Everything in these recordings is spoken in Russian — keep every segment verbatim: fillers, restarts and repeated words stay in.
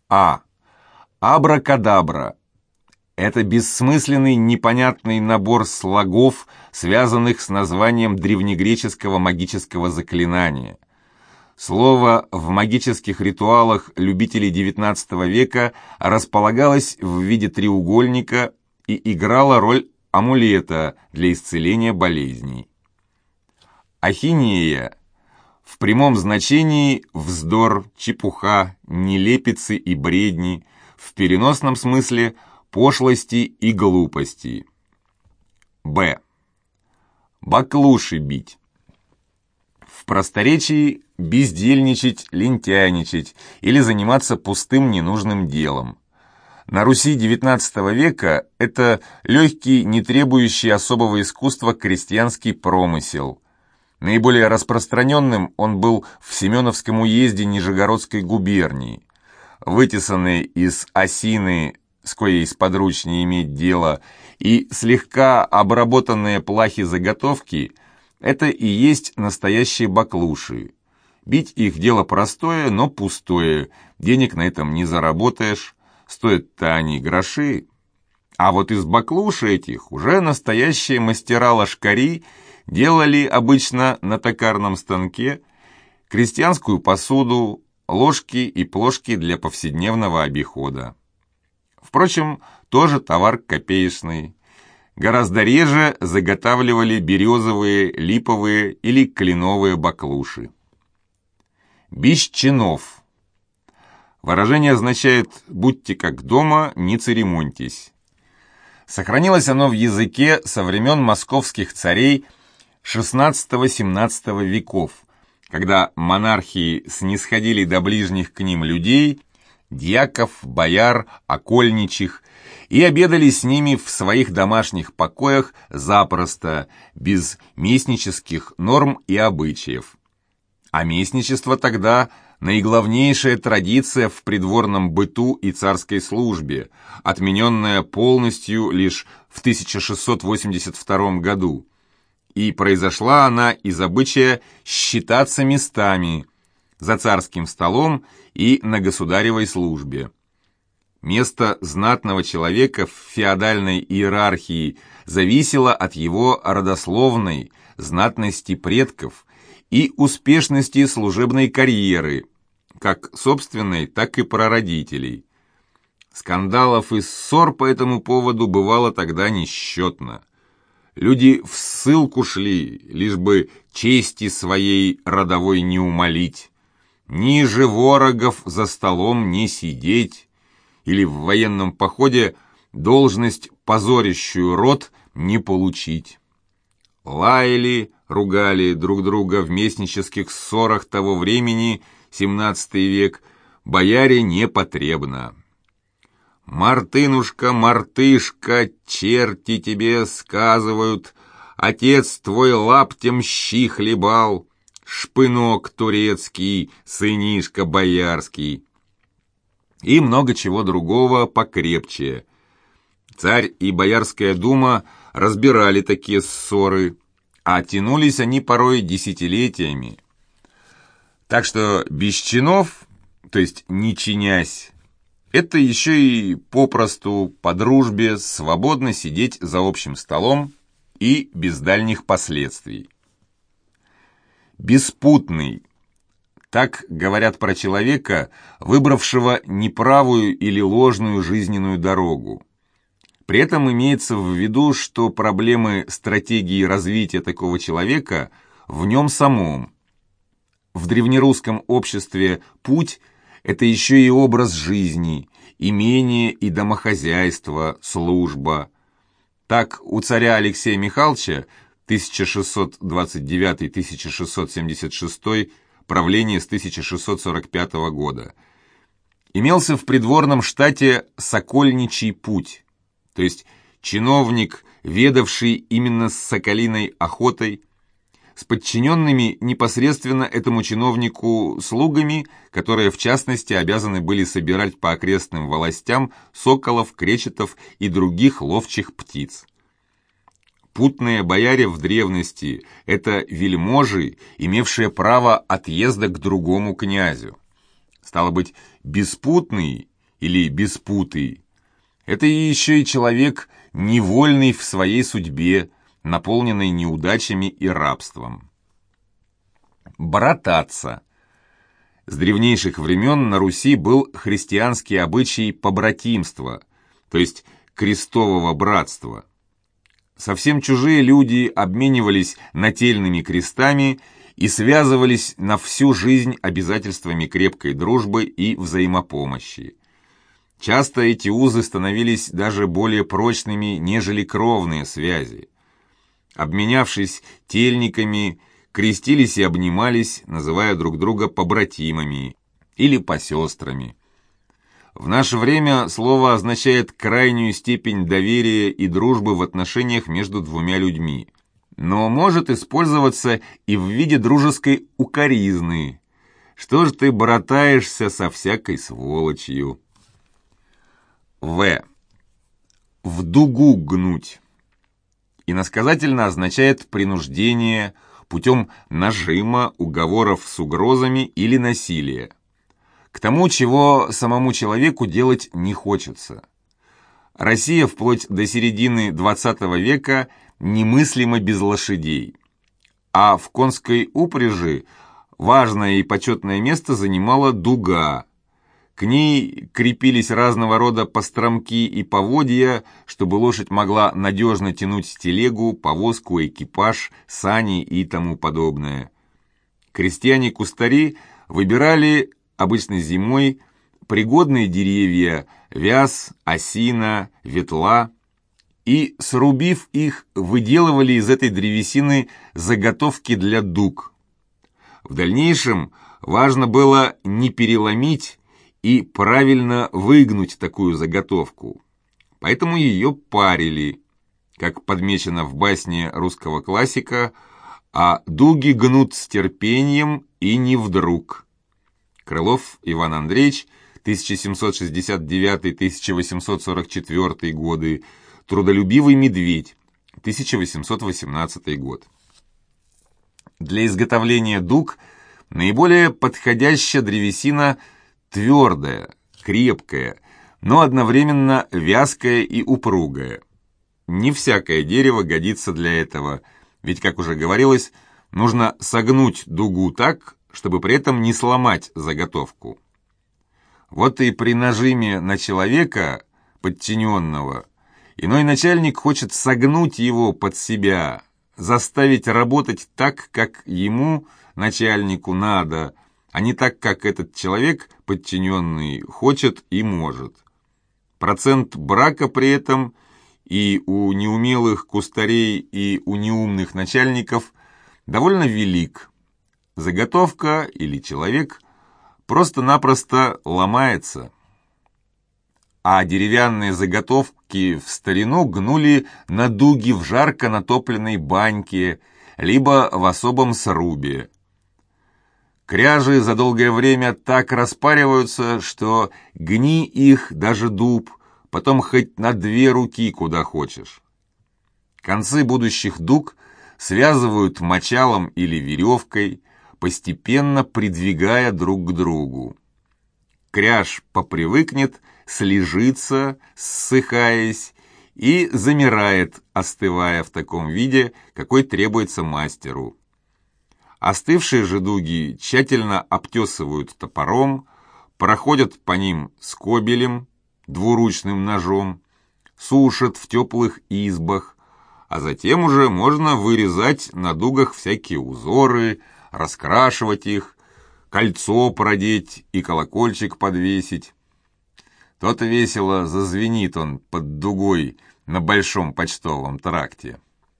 А. Абракадабра. Это бессмысленный, непонятный набор слогов, связанных с названием древнегреческого магического заклинания. Слово в магических ритуалах любителей девятнадцатого века располагалось в виде треугольника и играло роль амулета для исцеления болезней. Ахинея. В прямом значении вздор, чепуха, нелепицы и бредни, в переносном смысле пошлости и глупости. Б. Баклуши бить. В просторечии бездельничать, лентяйничать или заниматься пустым ненужным делом. На Руси девятнадцатого века это легкий, не требующий особого искусства крестьянский промысел. Наиболее распространенным он был в Семеновском уезде Нижегородской губернии. Вытесанные из осины, с коей сподручнее иметь дело, и слегка обработанные плахи-заготовки – это и есть настоящие баклуши. Бить их дело простое, но пустое, денег на этом не заработаешь, стоят-то они гроши. А вот из баклуши этих уже настоящие мастера-ложкари делали обычно на токарном станке крестьянскую посуду, ложки и плошки для повседневного обихода. Впрочем, тоже товар копеечный. Гораздо реже заготавливали березовые, липовые или кленовые баклуши. Без чинов. Выражение означает «будьте как дома, не церемоньтесь». Сохранилось оно в языке со времен московских царей шестнадцатого-семнадцатого веков, когда монархи снисходили до ближних к ним людей, дьяков, бояр, окольничих, и обедали с ними в своих домашних покоях запросто, без местнических норм и обычаев. А местничество тогда наиглавнейшая традиция в придворном быту и царской службе, отмененная полностью лишь в тысяча шестьсот восемьдесят втором году. И произошла она из обычая считаться местами за царским столом и на государевой службе. Место знатного человека в феодальной иерархии зависело от его родословной, знатности предков и успешности служебной карьеры, как собственной, так и прародителей. Скандалов и ссор по этому поводу бывало тогда несчетно. Люди в ссылку шли, лишь бы чести своей родовой не умолить, ниже ворогов за столом не сидеть, или в военном походе должность, позорящую род, не получить. Лаяли, ругали друг друга в местнических ссорах того времени, семнадцатый век, бояре непотребно. «Мартынушка, мартышка, черти тебе сказывают, отец твой лаптем щи хлебал, шпынок турецкий, сынишка боярский». И много чего другого покрепче. Царь и Боярская дума разбирали такие ссоры, а тянулись они порой десятилетиями. Так что без чинов, то есть не чинясь, это еще и попросту по дружбе свободно сидеть за общим столом и без дальних последствий. Беспутный. Так говорят про человека, выбравшего неправую или ложную жизненную дорогу. При этом имеется в виду, что проблемы стратегии развития такого человека в нем самом. В древнерусском обществе путь – это еще и образ жизни, имение и домохозяйство, служба. Так у царя Алексея Михайловича тысяча шестьсот двадцать девятый — тысяча шестьсот семьдесят шестой правление с тысяча шестьсот сорок пятого года, имелся в придворном штате сокольничий путь, то есть чиновник, ведавший именно с соколиной охотой, с подчиненными непосредственно этому чиновнику слугами, которые в частности обязаны были собирать по окрестным властям соколов, кречетов и других ловчих птиц. Путные бояре в древности – это вельможи, имевшие право отъезда к другому князю. Стало быть, беспутный или беспутый. Это еще и человек, невольный в своей судьбе, наполненный неудачами и рабством. Брататься. С древнейших времен на Руси был христианский обычай побратимства, то есть крестового братства. Совсем чужие люди обменивались нательными крестами и связывались на всю жизнь обязательствами крепкой дружбы и взаимопомощи. Часто эти узы становились даже более прочными, нежели кровные связи. Обменявшись тельниками, крестились и обнимались, называя друг друга побратимами или посестрами. В наше время слово означает крайнюю степень доверия и дружбы в отношениях между двумя людьми, но может использоваться и в виде дружеской укоризны. Что ж ты братаешься со всякой сволочью? В. В дугу гнуть. Иносказательно означает принуждение путем нажима, уговоров с угрозами или насилия. К тому, чего самому человеку делать не хочется. Россия вплоть до середины двадцатого века немыслима без лошадей, а в конской упряжи важное и почетное место занимала дуга. К ней крепились разного рода постромки и поводья, чтобы лошадь могла надежно тянуть телегу, повозку, экипаж, сани и тому подобное. Крестьяне-кустари выбирали, обычно зимой, пригодные деревья – вяз, осина, ветла – и, срубив их, выделывали из этой древесины заготовки для дуг. В дальнейшем важно было не переломить и правильно выгнуть такую заготовку, поэтому ее парили, как подмечено в басне русского классика, а дуги гнут с терпением и не вдруг. Крылов Иван Андреевич, тысяча семьсот шестьдесят девятый — тысяча восемьсот сорок четвёртый годы, Трудолюбивый медведь, тысяча восемьсот восемнадцатый год. Для изготовления дуг наиболее подходящая древесина твердая, крепкая, но одновременно вязкая и упругая. Не всякое дерево годится для этого, ведь, как уже говорилось, нужно согнуть дугу так, чтобы при этом не сломать заготовку. Вот и при нажиме на человека, подчиненного, иной начальник хочет согнуть его под себя, заставить работать так, как ему, начальнику, надо, а не так, как этот человек, подчиненный, хочет и может. Процент брака при этом и у неумелых кустарей, и у неумных начальников довольно велик. Заготовка или человек просто-напросто ломается. А деревянные заготовки в старину гнули на дуги в жарко натопленной баньке, либо в особом срубе. Кряжи за долгое время так распариваются, что гни их даже дуб, потом хоть на две руки куда хочешь. Концы будущих дуг связывают мочалом или веревкой, постепенно придвигая друг к другу. Кряж попривыкнет, слежится, ссыхаясь, и замирает, остывая в таком виде, какой требуется мастеру. Остывшие же дуги тщательно обтесывают топором, проходят по ним скобелем, двуручным ножом, сушат в теплых избах, а затем уже можно вырезать на дугах всякие узоры, раскрашивать их, кольцо продеть и колокольчик подвесить. То-то весело зазвенит он под дугой на большом почтовом тракте.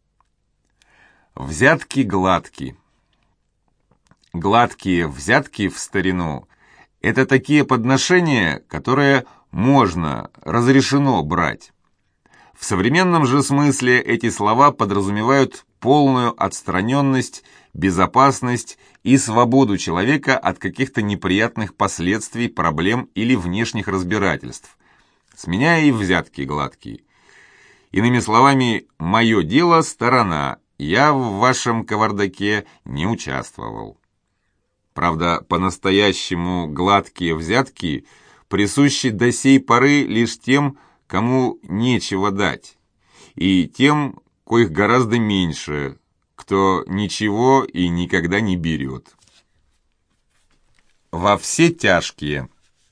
Взятки гладки. Гладкие взятки в старину – это такие подношения, которые можно, разрешено брать. В современном же смысле эти слова подразумевают полную отстраненность, безопасность и свободу человека от каких-то неприятных последствий, проблем или внешних разбирательств, сменяя и взятки гладкие. Иными словами, мое дело – сторона, я в вашем кавардаке не участвовал. Правда, по-настоящему гладкие взятки присущи до сей поры лишь тем, кому нечего дать, и тем, коих гораздо меньше, кто ничего и никогда не берет. Во все тяжкие.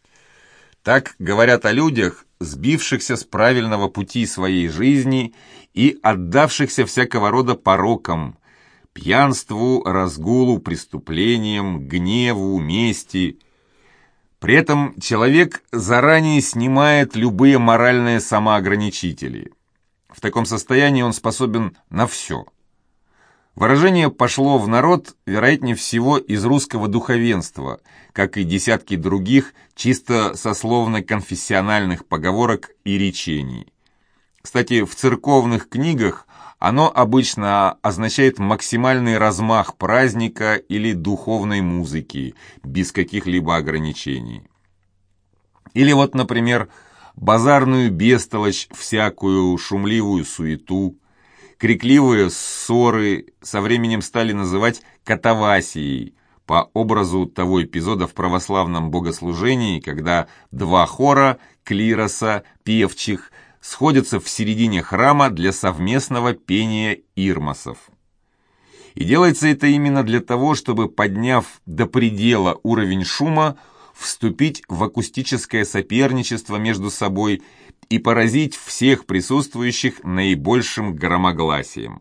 Так говорят о людях, сбившихся с правильного пути своей жизни и отдавшихся всякого рода порокам, пьянству, разгулу, преступлениям, гневу, мести. При этом человек заранее снимает любые моральные самоограничители. В таком состоянии он способен на все. Выражение пошло в народ, вероятнее всего, из русского духовенства, как и десятки других чисто сословно-конфессиональных поговорок и речений. Кстати, в церковных книгах оно обычно означает максимальный размах праздника или духовной музыки, без каких-либо ограничений. Или вот, например, базарную бестолочь, всякую шумливую суету, крикливые ссоры со временем стали называть катавасией, по образу того эпизода в православном богослужении, когда два хора, клироса, певчих, сходятся в середине храма для совместного пения ирмосов. И делается это именно для того, чтобы, подняв до предела уровень шума, вступить в акустическое соперничество между собой и поразить всех присутствующих наибольшим громогласием.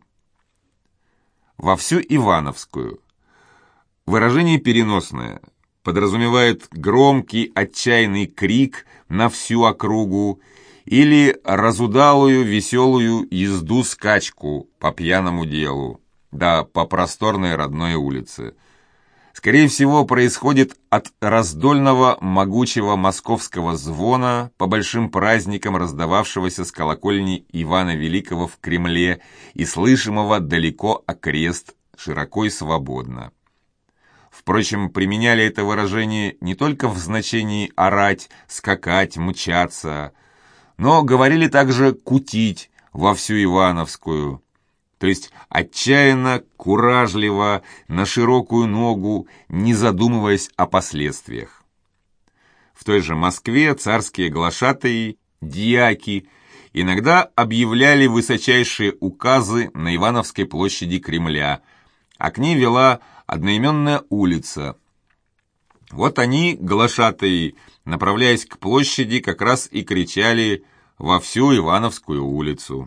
Во всю Ивановскую. Выражение переносное, подразумевает громкий отчаянный крик на всю округу или разудалую веселую езду-скачку по пьяному делу, да по просторной родной улице. Скорее всего, происходит от раздольного могучего московского звона по большим праздникам, раздававшегося с колокольни Ивана Великого в Кремле и слышимого далеко окрест, широко и свободно. Впрочем, применяли это выражение не только в значении орать, скакать, мчаться, но говорили также «кутить» во всю Ивановскую, то есть отчаянно, куражливо, на широкую ногу, не задумываясь о последствиях. В той же Москве царские глашатаи, дьяки, иногда объявляли высочайшие указы на Ивановской площади Кремля, а к ней вела одноименная улица. Вот они, глашатаи, направляясь к площади, как раз и кричали во всю Ивановскую улицу.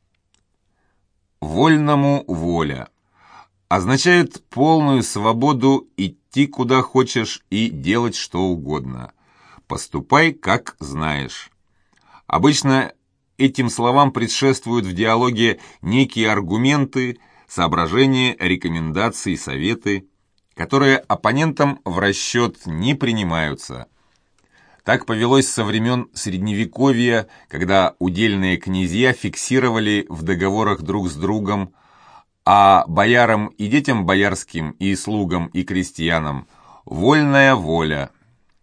«Вольному воля» означает полную свободу идти куда хочешь и делать что угодно. Поступай, как знаешь. Обычно этим словам предшествуют в диалоге некие аргументы, соображения, рекомендации, советы, которые оппонентам в расчет не принимаются. Так повелось со времен Средневековья, когда удельные князья фиксировали в договорах друг с другом, а боярам и детям боярским, и слугам, и крестьянам «вольная воля».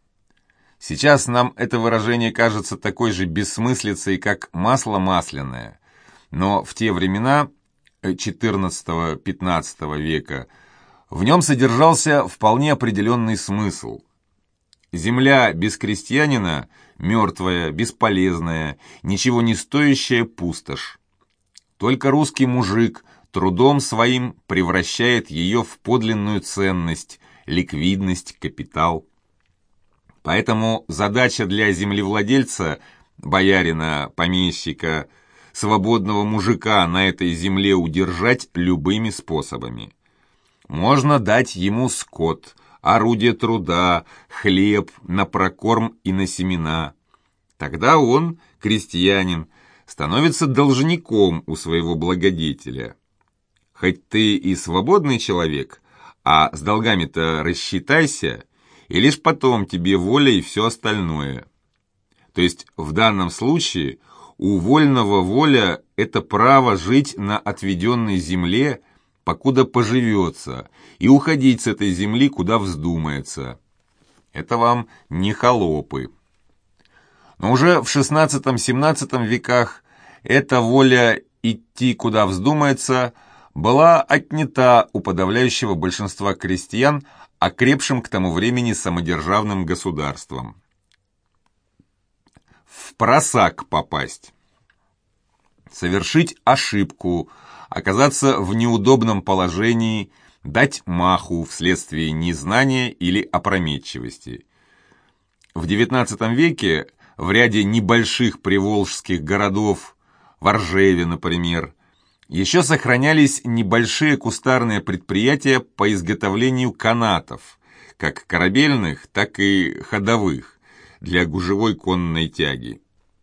Сейчас нам это выражение кажется такой же бессмыслицей, как масло масляное, но в те времена четырнадцатого-пятнадцатого века в нем содержался вполне определенный смысл. Земля без крестьянина – мертвая, бесполезная, ничего не стоящая пустошь. Только русский мужик трудом своим превращает ее в подлинную ценность, ликвидность, капитал. Поэтому задача для землевладельца, боярина, помещика, свободного мужика на этой земле удержать любыми способами. Можно дать ему скот, орудие труда, хлеб на прокорм и на семена. Тогда он, крестьянин, становится должником у своего благодетеля. Хоть ты и свободный человек, а с долгами-то рассчитайся, и лишь потом тебе воля и все остальное. То есть в данном случае у вольного воля – это право жить на отведенной земле, покуда поживется, и уходить с этой земли, куда вздумается. Это вам не холопы. Но уже в шестнадцатом-семнадцатом веках эта воля идти, куда вздумается, была отнята у подавляющего большинства крестьян, окрепшим к тому времени самодержавным государством. в просак попасть. Совершить ошибку, оказаться в неудобном положении, дать маху вследствие незнания или опрометчивости. В девятнадцатом веке в ряде небольших приволжских городов, в Ржеве, например, еще сохранялись небольшие кустарные предприятия по изготовлению канатов, как корабельных, так и ходовых, для гужевой конной тяги.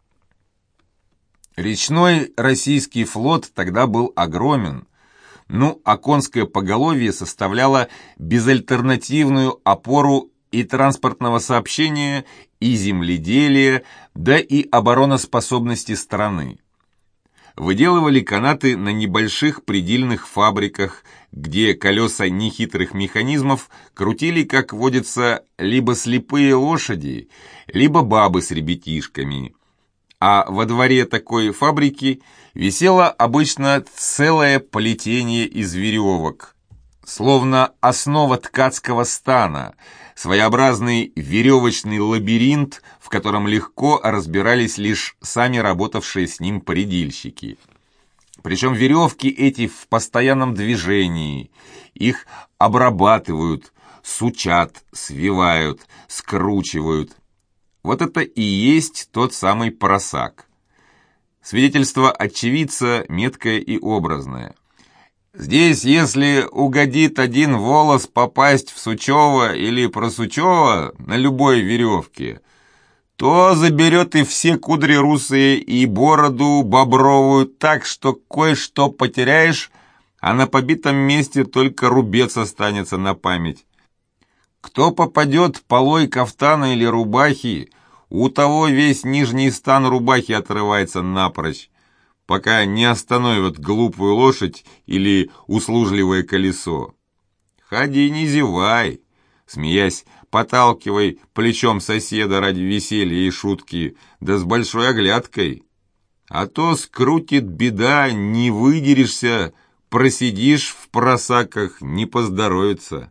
Речной российский флот тогда был огромен, ну а конское поголовье составляло безальтернативную опору и транспортного сообщения, и земледелия, да и обороноспособности страны. Выделывали канаты на небольших предельных фабриках, где колеса нехитрых механизмов крутили, как водится, либо слепые лошади, либо бабы с ребятишками. А во дворе такой фабрики висело обычно целое плетение из веревок, словно основа ткацкого стана, своеобразный веревочный лабиринт, в котором легко разбирались лишь сами работавшие с ним предельщики. Причем веревки эти в постоянном движении, их обрабатывают, сучат, свивают, скручивают. Вот это и есть тот самый просак. Свидетельство очевидца меткое и образное. Здесь, если угодит один волос попасть в Сучева или Просучева на любой веревке, то заберет и все кудри русые, и бороду бобровую так, что кое-что потеряешь, а на побитом месте только рубец останется на память. Кто попадет полой кафтана или рубахи, у того весь нижний стан рубахи отрывается напрочь, пока не остановят глупую лошадь или услужливое колесо. Ходи, не зевай, смеясь, поталкивай плечом соседа ради веселья и шутки, да с большой оглядкой. А то скрутит беда, не выдерешься, просидишь в просаках, не поздоровится.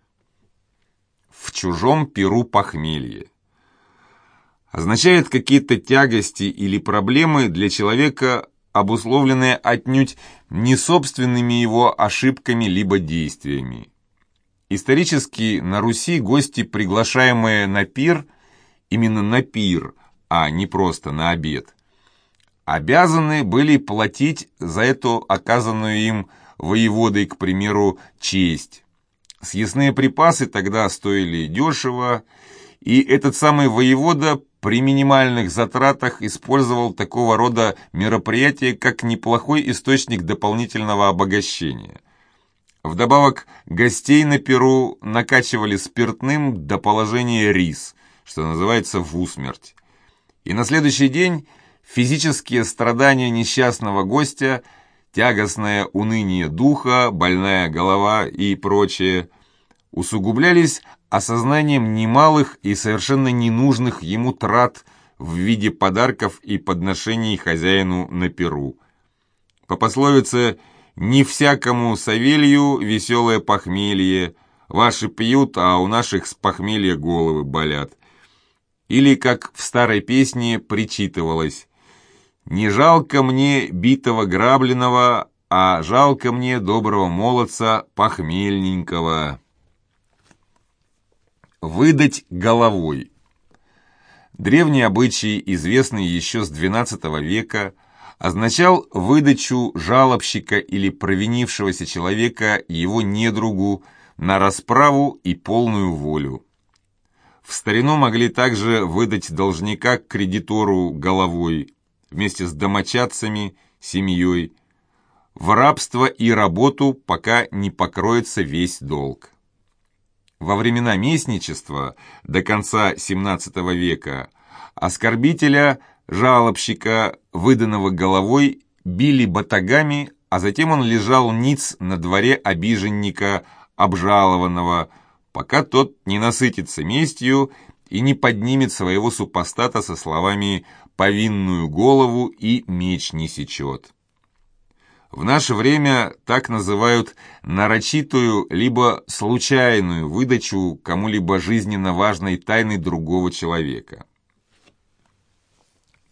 В чужом перу похмелье означает какие-то тягости или проблемы для человека, обусловленные отнюдь не собственными его ошибками либо действиями. Исторически на Руси гости, приглашаемые на пир, именно на пир, а не просто на обед, обязаны были платить за эту оказанную им воеводой, к примеру, честь. Съестные припасы тогда стоили дешево, и этот самый воевода при минимальных затратах использовал такого рода мероприятия как неплохой источник дополнительного обогащения. Вдобавок, гостей на пиру накачивали спиртным до положения рис, что называется в усмерть. И на следующий день физические страдания несчастного гостя, тягостное уныние духа, больная голова и прочее усугублялись осознанием немалых и совершенно ненужных ему трат в виде подарков и подношений хозяину на пиру. По пословице «Не всякому Савелью веселое похмелье, ваши пьют, а у наших с похмелья головы болят». Или, как в старой песне причитывалось: «Не жалко мне битого грабленного, а жалко мне доброго молодца похмельненького». Выдать головой. Древний обычай, известный еще с двенадцатого века, означал выдачу жалобщика или провинившегося человека его недругу на расправу и полную волю. В старину могли также выдать должника к кредитору головой, вместе с домочадцами, семьей, в рабство и работу, пока не покроется весь долг. Во времена местничества до конца семнадцатого века оскорбителя, жалобщика, выданного головой, били батагами, а затем он лежал ниц на дворе обиженника, обжалованного, пока тот не насытится местью и не поднимет своего супостата со словами «повинную голову и меч не сечет». В наше время так называют нарочитую либо случайную выдачу кому-либо жизненно важной тайны другого человека.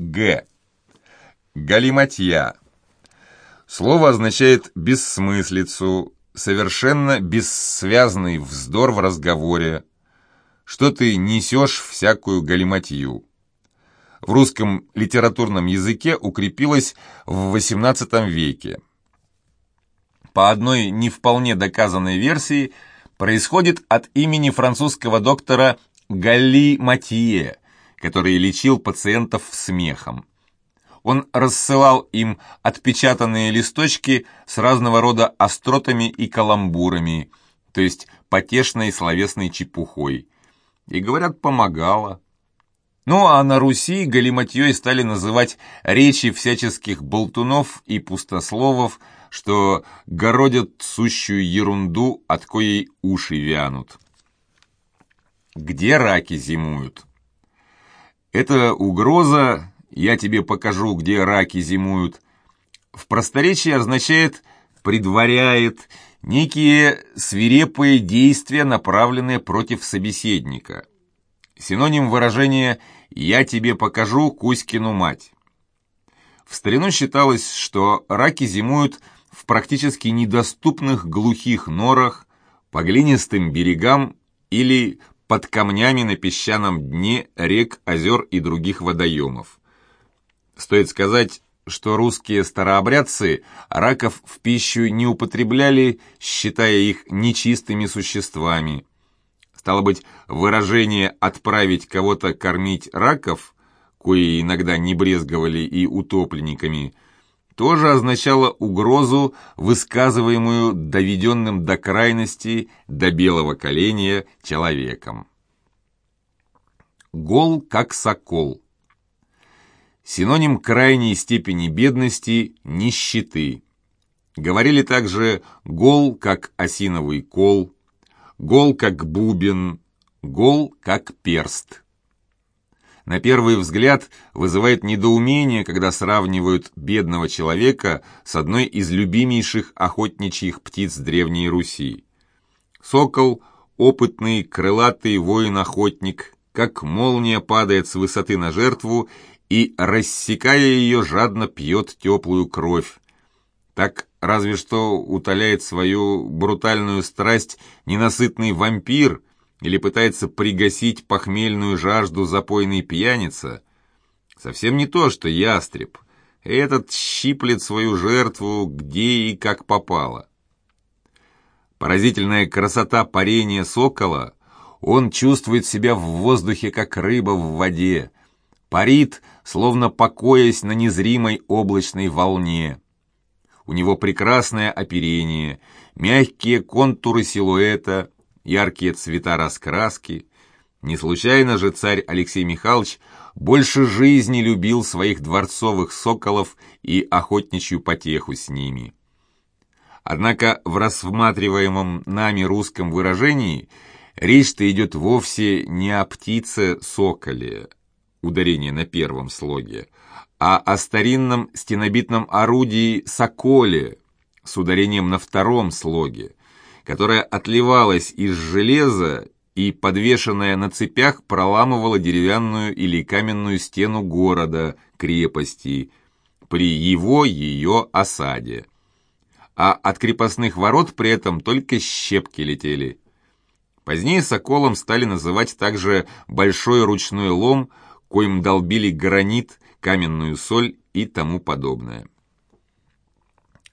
Г. Галиматья. Слово означает бессмыслицу, совершенно бессвязный вздор в разговоре, что ты несешь всякую галиматью. В русском литературном языке укрепилось в восемнадцатом веке. По одной не вполне доказанной версии, происходит от имени французского доктора Галли Матье, который лечил пациентов смехом. Он рассылал им отпечатанные листочки с разного рода остротами и каламбурами, то есть потешной словесной чепухой. И, говорят, помогало. Ну а на Руси галиматьей стали называть речи всяческих болтунов и пустословов, что городят сущую ерунду, от коей уши вянут. Где раки зимуют? Это угроза, я тебе покажу, где раки зимуют, в просторечии означает «предваряет» некие свирепые действия, направленные против собеседника. Синоним выражения «я тебе покажу Кузькину мать». В старину считалось, что раки зимуют в практически недоступных глухих норах, по глинистым берегам или под камнями на песчаном дне рек, озер и других водоемов. Стоит сказать, что русские старообрядцы раков в пищу не употребляли, считая их нечистыми существами. Стало быть, выражение «отправить кого-то кормить раков», кои иногда не брезговали и утопленниками, тоже означало угрозу, высказываемую доведенным до крайности, до белого коленя человеком. Гол как сокол. Синоним крайней степени бедности – нищеты. Говорили также гол как осиновый кол, гол как бубен, гол как перст. На первый взгляд вызывает недоумение, когда сравнивают бедного человека с одной из любимейших охотничьих птиц Древней Руси. Сокол – опытный, крылатый воин-охотник, как молния падает с высоты на жертву и, рассекая ее, жадно пьет теплую кровь. Так разве что утоляет свою брутальную страсть ненасытный вампир или пытается пригасить похмельную жажду запойный пьяница. Совсем не то, что ястреб. Этот щиплет свою жертву где и как попало. Поразительная красота парения сокола. Он чувствует себя в воздухе, как рыба в воде. Парит, словно покоясь на незримой облачной волне. У него прекрасное оперение, мягкие контуры силуэта, яркие цвета раскраски. Не случайно же царь Алексей Михайлович больше жизни любил своих дворцовых соколов и охотничью потеху с ними. Однако в рассматриваемом нами русском выражении речь-то идет вовсе не о птице-соколе, ударение на первом слоге, а о старинном стенобитном орудии соколе с ударением на втором слоге, которая отливалась из железа и, подвешенная на цепях, проламывала деревянную или каменную стену города, крепости, при его ее осаде. А от крепостных ворот при этом только щепки летели. Позднее соколом стали называть также большой ручной лом, коим долбили гранит, каменную соль и тому подобное.